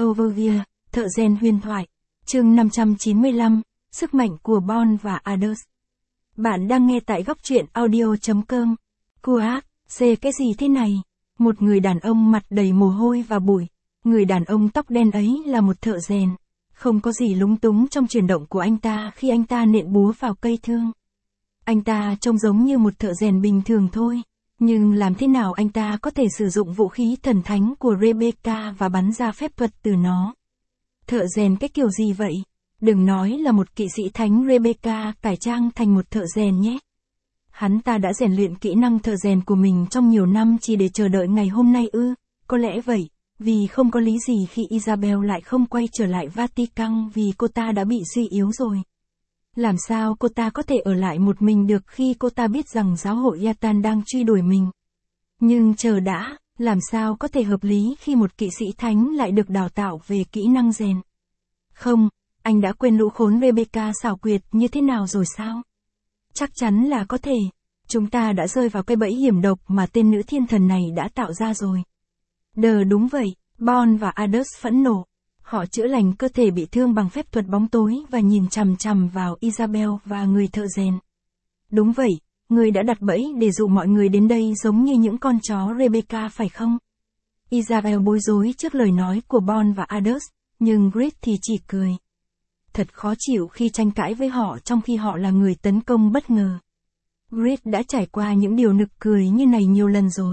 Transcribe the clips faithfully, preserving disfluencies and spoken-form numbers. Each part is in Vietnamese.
Overview, thợ rèn huyền thoại. Chương năm trăm chín mươi lăm, sức mạnh của Bon và Others. Bạn đang nghe tại góc truyện audio.com. Cuac, xê cái gì thế này? Một người đàn ông mặt đầy mồ hôi và bụi. Người đàn ông tóc đen ấy là một thợ rèn. Không có gì lúng túng trong chuyển động của anh ta khi anh ta nện búa vào cây thương. Anh ta trông giống như một thợ rèn bình thường thôi. Nhưng làm thế nào anh ta có thể sử dụng vũ khí thần thánh của Rebecca và bắn ra phép thuật từ nó? Thợ rèn cái kiểu gì vậy? Đừng nói là một kỵ sĩ thánh Rebecca cải trang thành một thợ rèn nhé. Hắn ta đã rèn luyện kỹ năng thợ rèn của mình trong nhiều năm chỉ để chờ đợi ngày hôm nay ư? Có lẽ vậy, vì không có lý gì khi Isabel lại không quay trở lại Vatican vì cô ta đã bị suy yếu rồi. Làm sao cô ta có thể ở lại một mình được khi cô ta biết rằng giáo hội Yatan đang truy đuổi mình? Nhưng chờ đã, làm sao có thể hợp lý khi một kỵ sĩ thánh lại được đào tạo về kỹ năng rèn? Không, anh đã quên lũ khốn Rebecca xảo quyệt như thế nào rồi sao? Chắc chắn là có thể. Chúng ta đã rơi vào cái bẫy hiểm độc mà tên nữ thiên thần này đã tạo ra rồi. Đờ đúng vậy, Bon và Others phẫn nộ. Họ chữa lành cơ thể bị thương bằng phép thuật bóng tối và nhìn chằm chằm vào Isabel và người thợ rèn. Đúng vậy, người đã đặt bẫy để dụ mọi người đến đây giống như những con chó Rebecca phải không? Isabel bối rối trước lời nói của Bon và Others, nhưng Grit thì chỉ cười. Thật khó chịu khi tranh cãi với họ trong khi họ là người tấn công bất ngờ. Grit đã trải qua những điều nực cười như này nhiều lần rồi.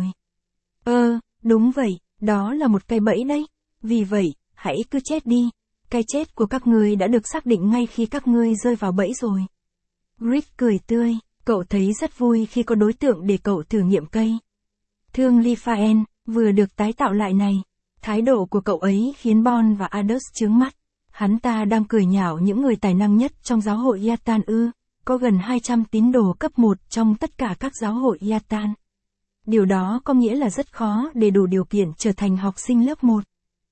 Ơ, đúng vậy, đó là một cái bẫy đấy. Vì vậy, hãy cứ chết đi. Cái chết của các ngươi đã được xác định ngay khi các ngươi rơi vào bẫy rồi. Grit cười tươi, cậu thấy rất vui khi có đối tượng để cậu thử nghiệm cây. Thương Lifaen, vừa được tái tạo lại này. Thái độ của cậu ấy khiến Bon và Others chướng mắt. Hắn ta đang cười nhạo những người tài năng nhất trong giáo hội Yatan ư, có gần hai trăm tín đồ cấp một trong tất cả các giáo hội Yatan. Điều đó có nghĩa là rất khó để đủ điều kiện trở thành học sinh lớp một.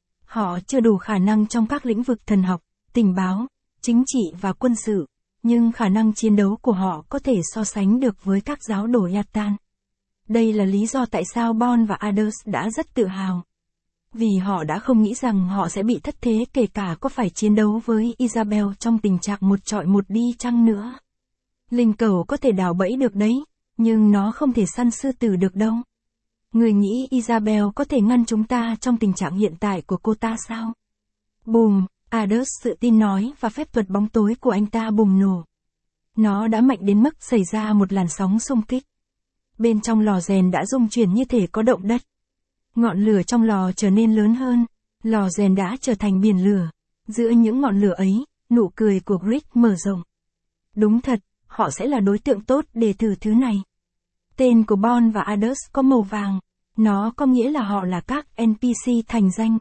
Họ chưa đủ khả năng trong các lĩnh vực thần học, tình báo, chính trị và quân sự, nhưng khả năng chiến đấu của họ có thể so sánh được với các giáo đồ Yatan. Đây là lý do tại sao Bon và Others đã rất tự hào. Vì họ đã không nghĩ rằng họ sẽ bị thất thế kể cả có phải chiến đấu với Isabel trong tình trạng một trọi một đi chăng nữa. Linh cẩu có thể đào bẫy được đấy, nhưng nó không thể săn sư tử được đâu. Người nghĩ Isabel có thể ngăn chúng ta trong tình trạng hiện tại của cô ta sao? Bùm, Others tự tin nói và phép thuật bóng tối của anh ta bùng nổ. Nó đã mạnh đến mức xảy ra một làn sóng xung kích. Bên trong lò rèn đã rung chuyển như thể có động đất. Ngọn lửa trong lò trở nên lớn hơn, lò rèn đã trở thành biển lửa. Giữa những ngọn lửa ấy, nụ cười của Grit mở rộng. Đúng thật, họ sẽ là đối tượng tốt để thử thứ này. Tên của Bon và Others có màu vàng, nó có nghĩa là họ là các en pê xê thành danh.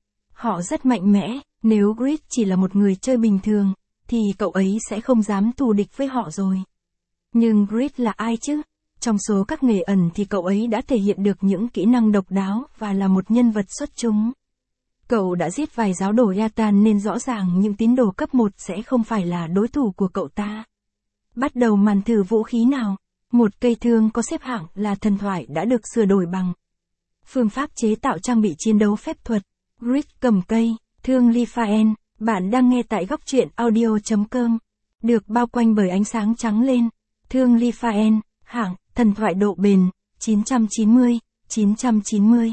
Họ rất mạnh mẽ, nếu Grit chỉ là một người chơi bình thường, thì cậu ấy sẽ không dám thù địch với họ rồi. Nhưng Grit là ai chứ? Trong số các nghề ẩn thì cậu ấy đã thể hiện được những kỹ năng độc đáo và là một nhân vật xuất chúng. Cậu đã giết vài giáo đồ Yatan nên rõ ràng những tín đồ cấp một sẽ không phải là đối thủ của cậu ta. Bắt đầu màn thử vũ khí nào. Một cây thương có xếp hạng là thần thoại đã được sửa đổi bằng phương pháp chế tạo trang bị chiến đấu phép thuật. Grit cầm cây, thương Lifaen, bạn đang nghe tại góc truyện audio.com. Được bao quanh bởi ánh sáng trắng lên. Thương Lifaen, hạng, thần thoại độ bền, chín trăm chín mươi, chín trăm chín mươi.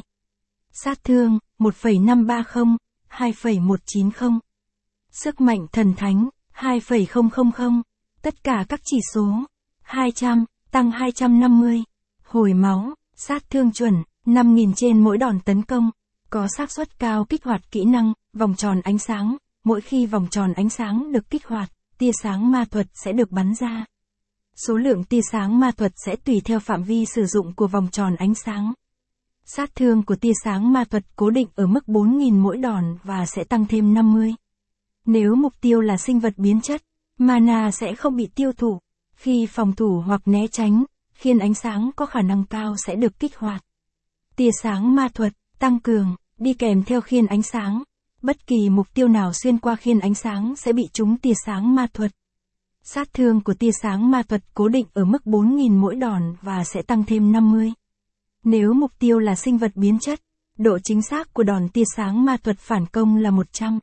Sát thương, một phẩy năm ba không, hai phẩy một chín không. Sức mạnh thần thánh, hai phẩy không không không. Tất cả các chỉ số, hai trăm, tăng hai trăm năm mươi. Hồi máu, sát thương chuẩn, năm nghìn trên mỗi đòn tấn công. Có xác suất cao kích hoạt kỹ năng, vòng tròn ánh sáng. Mỗi khi vòng tròn ánh sáng được kích hoạt, tia sáng ma thuật sẽ được bắn ra. Số lượng tia sáng ma thuật sẽ tùy theo phạm vi sử dụng của vòng tròn ánh sáng. Sát thương của tia sáng ma thuật cố định ở mức bốn nghìn mỗi đòn và sẽ tăng thêm năm mươi. Nếu mục tiêu là sinh vật biến chất, mana sẽ không bị tiêu thụ. Khi phòng thủ hoặc né tránh, khiên ánh sáng có khả năng cao sẽ được kích hoạt. Tia sáng ma thuật, tăng cường, đi kèm theo khiên ánh sáng. Bất kỳ mục tiêu nào xuyên qua khiên ánh sáng sẽ bị trúng tia sáng ma thuật. Sát thương của tia sáng ma thuật cố định ở mức bốn nghìn mỗi đòn và sẽ tăng thêm năm mươi. Nếu mục tiêu là sinh vật biến chất, độ chính xác của đòn tia sáng ma thuật phản công là một trăm.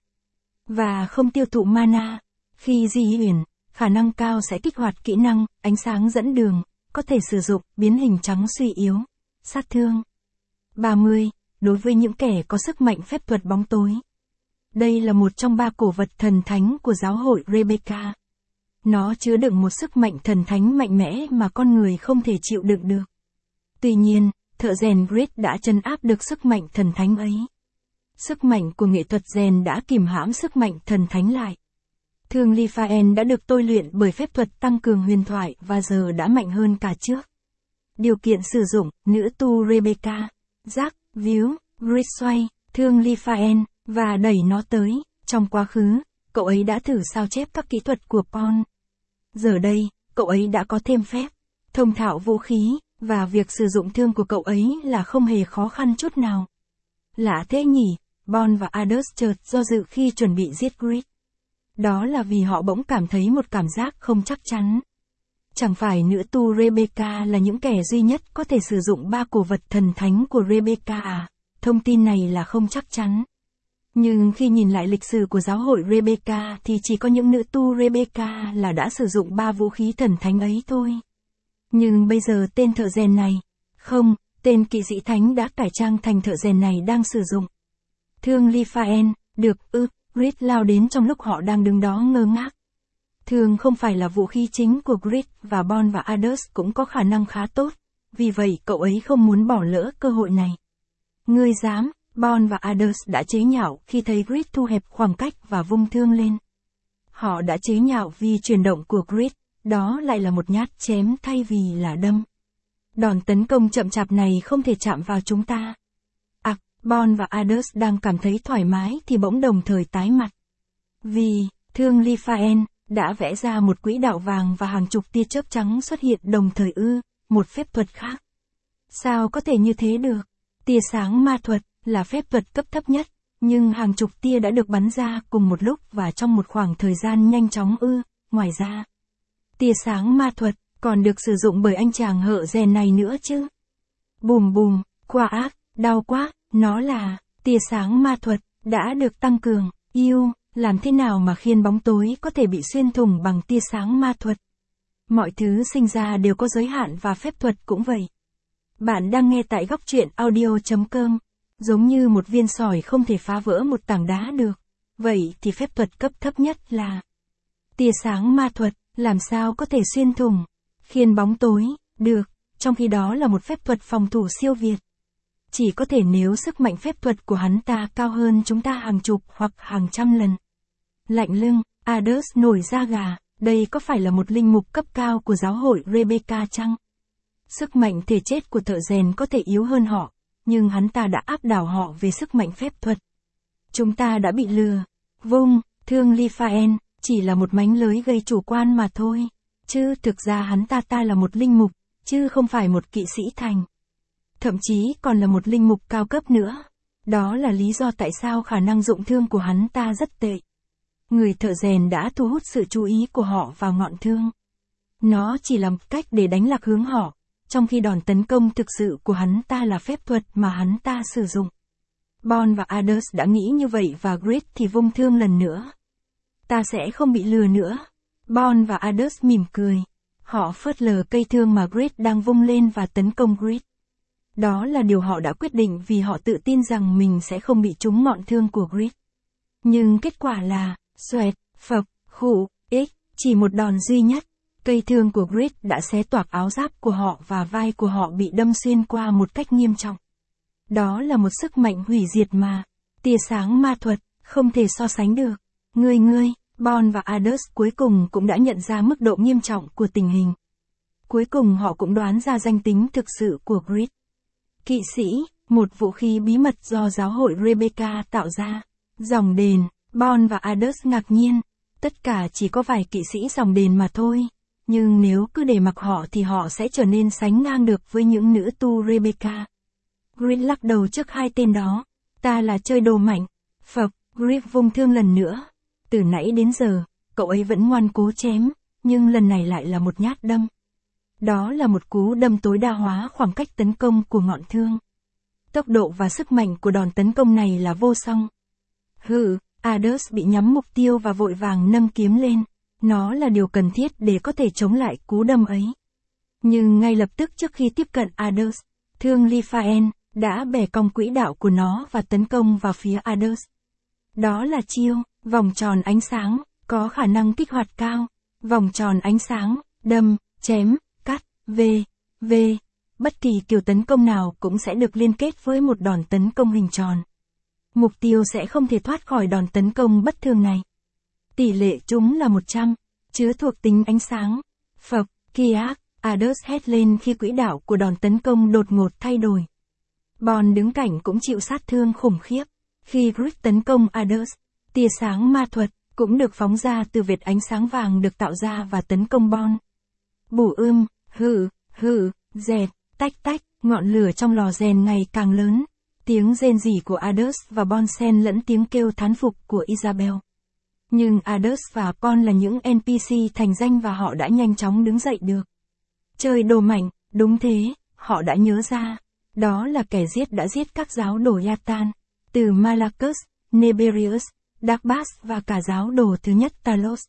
Và không tiêu thụ mana. Khi di chuyển, khả năng cao sẽ kích hoạt kỹ năng, ánh sáng dẫn đường, có thể sử dụng, biến hình trắng suy yếu, sát thương. ba mươi. Đối với những kẻ có sức mạnh phép thuật bóng tối. Đây là một trong ba cổ vật thần thánh của giáo hội Rebecca. Nó chứa đựng một sức mạnh thần thánh mạnh mẽ mà con người không thể chịu đựng được. Tuy nhiên, thợ rèn Grid đã trấn áp được sức mạnh thần thánh ấy. Sức mạnh của nghệ thuật rèn đã kìm hãm sức mạnh thần thánh lại. Thương Liphaen đã được tôi luyện bởi phép thuật tăng cường huyền thoại và giờ đã mạnh hơn cả trước. Điều kiện sử dụng, nữ tu Rebecca, Jack, víu, Grid xoay, thương Liphaen, và đẩy nó tới. Trong quá khứ, cậu ấy đã thử sao chép các kỹ thuật của Pawn. Giờ đây, cậu ấy đã có thêm phép, thông thạo vũ khí, và việc sử dụng thương của cậu ấy là không hề khó khăn chút nào. Lạ thế nhỉ, Bon và Adus chợt do dự khi chuẩn bị giết Grid. Đó là vì họ bỗng cảm thấy một cảm giác không chắc chắn. Chẳng phải nữ tu Rebecca là những kẻ duy nhất có thể sử dụng ba cổ vật thần thánh của Rebecca à? Thông tin này là không chắc chắn. Nhưng khi nhìn lại lịch sử của giáo hội Rebecca thì chỉ có những nữ tu Rebecca là đã sử dụng ba vũ khí thần thánh ấy thôi. Nhưng bây giờ tên thợ rèn này, không, tên kỵ sĩ thánh đã cải trang thành thợ rèn này đang sử dụng. Thương Liphaen, được ư, Grid lao đến trong lúc họ đang đứng đó ngơ ngác. Thương không phải là vũ khí chính của Grid và Bon và Adus cũng có khả năng khá tốt, vì vậy cậu ấy không muốn bỏ lỡ cơ hội này. Ngươi dám, Bon và Adus đã chế nhạo khi thấy Grid thu hẹp khoảng cách và vung thương lên. Họ đã chế nhạo vì chuyển động của Grid, đó lại là một nhát chém thay vì là đâm. Đòn tấn công chậm chạp này không thể chạm vào chúng ta. À, Bon và Adus đang cảm thấy thoải mái thì bỗng đồng thời tái mặt. Vì, thương Liphaen, đã vẽ ra một quỹ đạo vàng và hàng chục tia chớp trắng xuất hiện đồng thời ư, một phép thuật khác. Sao có thể như thế được? Tia sáng ma thuật là phép thuật cấp thấp nhất, nhưng hàng chục tia đã được bắn ra cùng một lúc và trong một khoảng thời gian nhanh chóng ư, ngoài ra. Tia sáng ma thuật còn được sử dụng bởi anh chàng hợ rèn này nữa chứ. Bùm bùm, quá ác, đau quá, nó là tia sáng ma thuật đã được tăng cường, yêu, làm thế nào mà khiên bóng tối có thể bị xuyên thủng bằng tia sáng ma thuật? Mọi thứ sinh ra đều có giới hạn và phép thuật cũng vậy. Bạn đang nghe tại góc truyện audio chấm com. Giống như một viên sỏi không thể phá vỡ một tảng đá được. Vậy thì phép thuật cấp thấp nhất là tia sáng ma thuật, làm sao có thể xuyên thủng, khiên bóng tối, được, trong khi đó là một phép thuật phòng thủ siêu việt. Chỉ có thể nếu sức mạnh phép thuật của hắn ta cao hơn chúng ta hàng chục hoặc hàng trăm lần. Lạnh lưng, Adus nổi da gà, đây có phải là một linh mục cấp cao của giáo hội Rebecca chăng? Sức mạnh thể chất của thợ rèn có thể yếu hơn họ, nhưng hắn ta đã áp đảo họ về sức mạnh phép thuật. Chúng ta đã bị lừa. Vung, thương Liphaen, chỉ là một mánh lới gây chủ quan mà thôi. Chứ thực ra hắn ta ta là một linh mục, chứ không phải một kỵ sĩ thành. Thậm chí còn là một linh mục cao cấp nữa. Đó là lý do tại sao khả năng dụng thương của hắn ta rất tệ. Người thợ rèn đã thu hút sự chú ý của họ vào ngọn thương. Nó chỉ là một cách để đánh lạc hướng họ, trong khi đòn tấn công thực sự của hắn ta là phép thuật mà hắn ta sử dụng. Bon và Adus đã nghĩ như vậy và Grid thì vung thương lần nữa. Ta sẽ không bị lừa nữa. Bon và Adus mỉm cười. Họ phớt lờ cây thương mà Grid đang vung lên và tấn công Grid. Đó là điều họ đã quyết định vì họ tự tin rằng mình sẽ không bị trúng ngọn thương của Grid. Nhưng kết quả là, xoẹt, phập, khụ, ích, chỉ một đòn duy nhất. Cây thương của Grid đã xé toạc áo giáp của họ và vai của họ bị đâm xuyên qua một cách nghiêm trọng. Đó là một sức mạnh hủy diệt mà, tia sáng ma thuật, không thể so sánh được. Ngươi ngươi, Bon và Adus cuối cùng cũng đã nhận ra mức độ nghiêm trọng của tình hình. Cuối cùng họ cũng đoán ra danh tính thực sự của Grid. Kỵ sĩ, một vũ khí bí mật do giáo hội Rebecca tạo ra. Dòng đền, Bon và Adus ngạc nhiên. Tất cả chỉ có vài kỵ sĩ dòng đền mà thôi. Nhưng nếu cứ để mặc họ thì họ sẽ trở nên sánh ngang được với những nữ tu Rebecca. Grid lắc đầu trước hai tên đó. Ta là chơi đồ mạnh. Phập, Grid vung thương lần nữa. Từ nãy đến giờ, cậu ấy vẫn ngoan cố chém, nhưng lần này lại là một nhát đâm. Đó là một cú đâm tối đa hóa khoảng cách tấn công của ngọn thương. Tốc độ và sức mạnh của đòn tấn công này là vô song. Hừ, Ardus bị nhắm mục tiêu và vội vàng nâng kiếm lên. Nó là điều cần thiết để có thể chống lại cú đâm ấy. Nhưng ngay lập tức trước khi tiếp cận Ardus, thương Liphaen đã bẻ cong quỹ đạo của nó và tấn công vào phía Ardus. Đó là chiêu, vòng tròn ánh sáng, có khả năng kích hoạt cao. Vòng tròn ánh sáng, đâm, chém, cắt, v, v. Bất kỳ kiểu tấn công nào cũng sẽ được liên kết với một đòn tấn công hình tròn. Mục tiêu sẽ không thể thoát khỏi đòn tấn công bất thường này. Tỷ lệ chúng là một trăm, chứa thuộc tính ánh sáng. Phộc, Kiak, Ardus hét lên khi quỹ đạo của đòn tấn công đột ngột thay đổi. Bon đứng cạnh cũng chịu sát thương khủng khiếp. Khi Grid tấn công Ardus, tia sáng ma thuật cũng được phóng ra từ vệt ánh sáng vàng được tạo ra và tấn công Bon. Bù ưm, hừ, hừ, dẹt, tách tách, ngọn lửa trong lò rèn ngày càng lớn. Tiếng rên rỉ của Ardus và Bon xen lẫn tiếng kêu thán phục của Isabel. Nhưng Ardus và Bon là những en pê xê thành danh và họ đã nhanh chóng đứng dậy được. Chơi đồ mạnh, đúng thế, họ đã nhớ ra. Đó là kẻ giết đã giết các giáo đồ Yatan, từ Malachus, Neberius, Dagobas và cả giáo đồ thứ nhất Talos.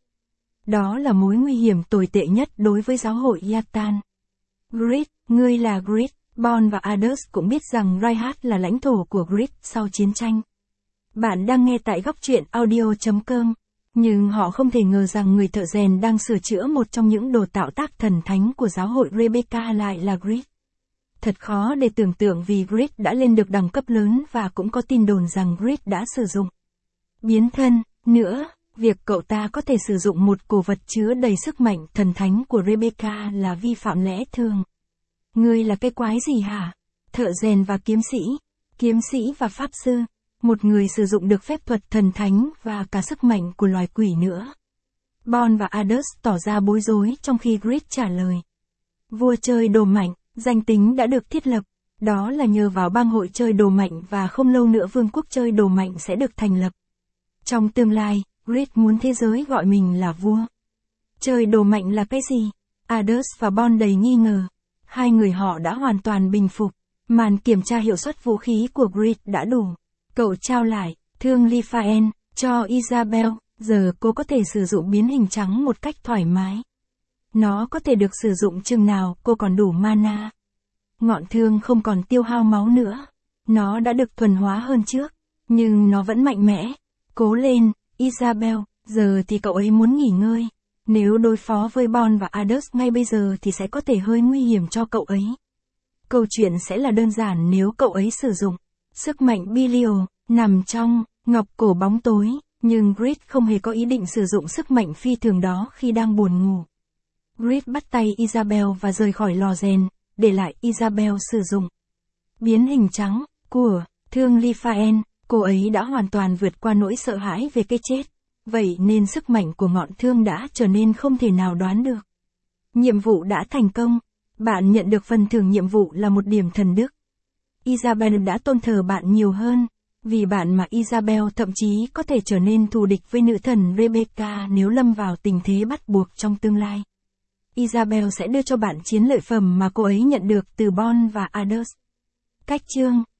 Đó là mối nguy hiểm tồi tệ nhất đối với giáo hội Yatan. Grid, ngươi là Grid. Bon và Ardus cũng biết rằng Raihat là lãnh thổ của Grid sau chiến tranh. Bạn đang nghe tại góc truyện audio chấm com. Nhưng họ không thể ngờ rằng người thợ rèn đang sửa chữa một trong những đồ tạo tác thần thánh của giáo hội Rebecca lại là Grid. Thật khó để tưởng tượng vì Grid đã lên được đẳng cấp lớn và cũng có tin đồn rằng Grid đã sử dụng biến thân. Nữa, việc cậu ta có thể sử dụng một cổ vật chứa đầy sức mạnh thần thánh của Rebecca là vi phạm lẽ thường. Ngươi là cái quái gì hả? Thợ rèn và kiếm sĩ, kiếm sĩ và pháp sư, một người sử dụng được phép thuật thần thánh và cả sức mạnh của loài quỷ nữa. Bon và Ardus tỏ ra bối rối trong khi Grid trả lời. Vua chơi đồ mạnh, danh tính đã được thiết lập, đó là nhờ vào bang hội chơi đồ mạnh và không lâu nữa vương quốc chơi đồ mạnh sẽ được thành lập. Trong tương lai, Grid muốn thế giới gọi mình là vua. Chơi đồ mạnh là cái gì? Ardus và Bon đầy nghi ngờ. Hai người họ đã hoàn toàn bình phục. Màn kiểm tra hiệu suất vũ khí của Grid đã đủ. Cậu trao lại, thương Liphaen, cho Isabel, giờ cô có thể sử dụng biến hình trắng một cách thoải mái. Nó có thể được sử dụng chừng nào cô còn đủ mana. Ngọn thương không còn tiêu hao máu nữa. Nó đã được thuần hóa hơn trước, nhưng nó vẫn mạnh mẽ. Cố lên, Isabel, giờ thì cậu ấy muốn nghỉ ngơi. Nếu đối phó với Bon và Ardus ngay bây giờ thì sẽ có thể hơi nguy hiểm cho cậu ấy. Câu chuyện sẽ là đơn giản nếu cậu ấy sử dụng sức mạnh Belial, nằm trong ngọc cổ bóng tối, nhưng Grid không hề có ý định sử dụng sức mạnh phi thường đó khi đang buồn ngủ. Grid bắt tay Isabel và rời khỏi lò rèn, để lại Isabel sử dụng biến hình trắng của thương Liphaen. Cô ấy đã hoàn toàn vượt qua nỗi sợ hãi về cái chết. Vậy nên sức mạnh của ngọn thương đã trở nên không thể nào đoán được. Nhiệm vụ đã thành công. Bạn nhận được phần thưởng nhiệm vụ là một điểm thần đức. Isabel đã tôn thờ bạn nhiều hơn. Vì bạn mà Isabel thậm chí có thể trở nên thù địch với nữ thần Rebecca nếu lâm vào tình thế bắt buộc trong tương lai. Isabel sẽ đưa cho bạn chiến lợi phẩm mà cô ấy nhận được từ Bon và Ardus. Cách chương